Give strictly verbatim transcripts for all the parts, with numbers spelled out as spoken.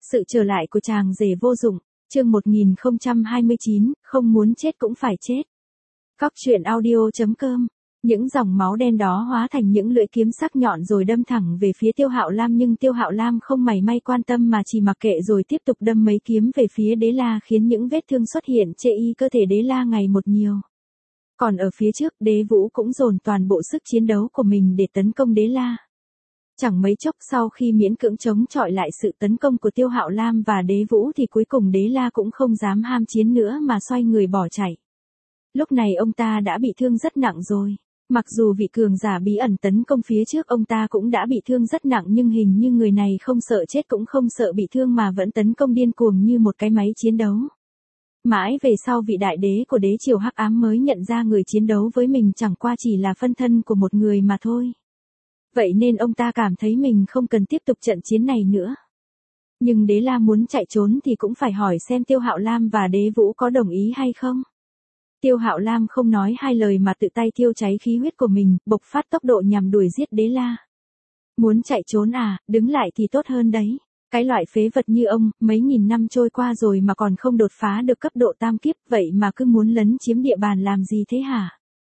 Sự trở lại của chàng rể vô dụng, chương một nghìn không trăm hai mươi chín, không muốn chết cũng phải chết. Cóc truyện audio.com. Những dòng máu đen đó hóa thành những lưỡi kiếm sắc nhọn rồi đâm thẳng về phía Tiêu Hạo Lam, nhưng Tiêu Hạo Lam không mảy may quan tâm mà chỉ mặc kệ rồi tiếp tục đâm mấy kiếm về phía Đế La, khiến những vết thương xuất hiện chê y cơ thể Đế La ngày một nhiều. Còn ở phía trước, Đế Vũ cũng dồn toàn bộ sức chiến đấu của mình để tấn công Đế La. Chẳng mấy chốc sau khi miễn cưỡng chống chọi lại sự tấn công của Tiêu Hạo Lam và Đế Vũ thì cuối cùng Đế La cũng không dám ham chiến nữa mà xoay người bỏ chạy. Lúc này ông ta đã bị thương rất nặng rồi. Mặc dù vị cường giả bí ẩn tấn công phía trước ông ta cũng đã bị thương rất nặng, nhưng hình như người này không sợ chết cũng không sợ bị thương mà vẫn tấn công điên cuồng như một cái máy chiến đấu. Mãi về sau vị đại đế của đế triều Hắc Ám mới nhận ra người chiến đấu với mình chẳng qua chỉ là phân thân của một người mà thôi. Vậy nên ông ta cảm thấy mình không cần tiếp tục trận chiến này nữa. Nhưng Đế La muốn chạy trốn thì cũng phải hỏi xem Tiêu Hạo Lam và Đế Vũ có đồng ý hay không. Tiêu Hạo Lam không nói hai lời mà tự tay thiêu cháy khí huyết của mình, bộc phát tốc độ nhằm đuổi giết Đế La. Muốn chạy trốn à, đứng lại thì tốt hơn đấy. Cái loại phế vật như ông, mấy nghìn năm trôi qua rồi mà còn không đột phá được cấp độ tam kiếp, vậy mà cứ muốn lấn chiếm địa bàn làm gì thế hả?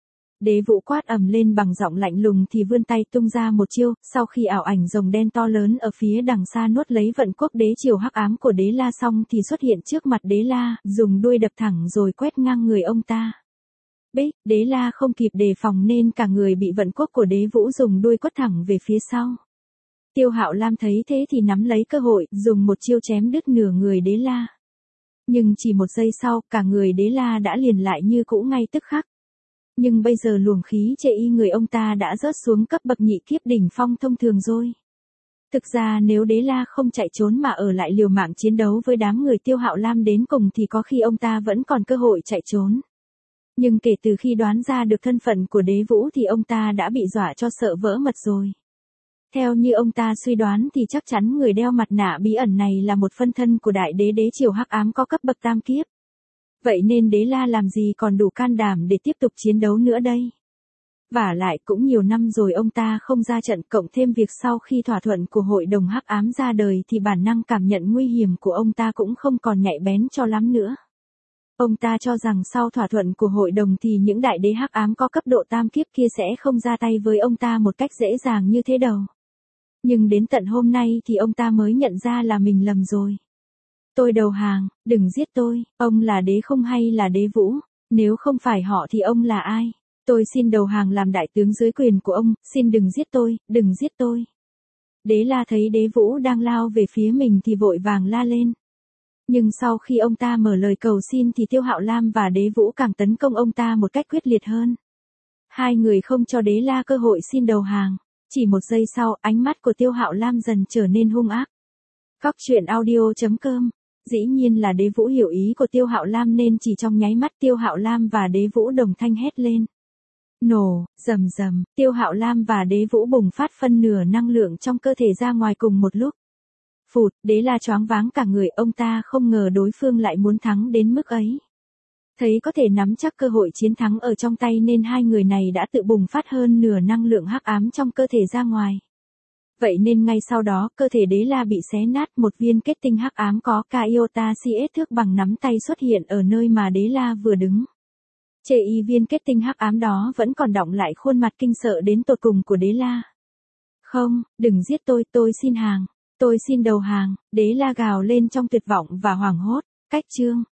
Đế Vũ quát ầm lên bằng giọng lạnh lùng thì vươn tay tung ra một chiêu, sau khi ảo ảnh rồng đen to lớn ở phía đằng xa nuốt lấy vận quốc đế triều Hắc Ám của Đế La xong thì xuất hiện trước mặt Đế La, dùng đuôi đập thẳng rồi quét ngang người ông ta. Bích, Đế La không kịp đề phòng nên cả người bị vận quốc của Đế Vũ dùng đuôi quất thẳng về phía sau. Tiêu Hạo Lam thấy thế thì nắm lấy cơ hội, dùng một chiêu chém đứt nửa người Đế La. Nhưng chỉ một giây sau, cả người Đế La đã liền lại như cũ ngay tức khắc. Nhưng bây giờ luồng khí chê y người ông ta đã rớt xuống cấp bậc nhị kiếp đỉnh phong thông thường rồi. Thực ra nếu Đế La không chạy trốn mà ở lại liều mạng chiến đấu với đám người Tiêu Hạo Lam đến cùng thì có khi ông ta vẫn còn cơ hội chạy trốn. Nhưng kể từ khi đoán ra được thân phận của Đế Vũ thì ông ta đã bị dọa cho sợ vỡ mật rồi. Theo như ông ta suy đoán thì chắc chắn người đeo mặt nạ bí ẩn này là một phân thân của đại đế đế triều Hắc Ám có cấp bậc tam kiếp. Vậy nên Đế La làm gì còn đủ can đảm để tiếp tục chiến đấu nữa đây. Vả lại cũng nhiều năm rồi ông ta không ra trận, cộng thêm việc sau khi thỏa thuận của hội đồng Hắc Ám ra đời thì bản năng cảm nhận nguy hiểm của ông ta cũng không còn nhạy bén cho lắm nữa. Ông ta cho rằng sau thỏa thuận của hội đồng thì những đại đế Hắc Ám có cấp độ tam kiếp kia sẽ không ra tay với ông ta một cách dễ dàng như thế đâu. Nhưng đến tận hôm nay thì ông ta mới nhận ra là mình lầm rồi. Tôi đầu hàng, đừng giết tôi, ông là đế không hay là Đế Vũ, nếu không phải họ thì ông là ai? Tôi xin đầu hàng làm đại tướng dưới quyền của ông, xin đừng giết tôi, đừng giết tôi. Đế La thấy Đế Vũ đang lao về phía mình thì vội vàng la lên. Nhưng sau khi ông ta mở lời cầu xin thì Tiêu Hạo Lam và Đế Vũ càng tấn công ông ta một cách quyết liệt hơn. Hai người không cho Đế La cơ hội xin đầu hàng. Chỉ một giây sau, ánh mắt của Tiêu Hạo Lam dần trở nên hung ác. Cóc truyện audio.com. Dĩ nhiên là Đế Vũ hiểu ý của Tiêu Hạo Lam nên chỉ trong nháy mắt Tiêu Hạo Lam và Đế Vũ đồng thanh hét lên. Nổ, rầm rầm, Tiêu Hạo Lam và Đế Vũ bùng phát phân nửa năng lượng trong cơ thể ra ngoài cùng một lúc. Phụt, Đế La choáng váng cả người, ông ta không ngờ đối phương lại muốn thắng đến mức ấy. Thấy có thể nắm chắc cơ hội chiến thắng ở trong tay nên hai người này đã tự bùng phát hơn nửa năng lượng hắc ám trong cơ thể ra ngoài. Vậy nên ngay sau đó, cơ thể Đế La bị xé nát, một viên kết tinh hắc ám có ca iota cs thước bằng nắm tay xuất hiện ở nơi mà Đế La vừa đứng. Chê y viên kết tinh hắc ám đó vẫn còn đọng lại khuôn mặt kinh sợ đến tột cùng của Đế La. Không, đừng giết tôi, tôi xin hàng, tôi xin đầu hàng, Đế La gào lên trong tuyệt vọng và hoảng hốt. Cách chương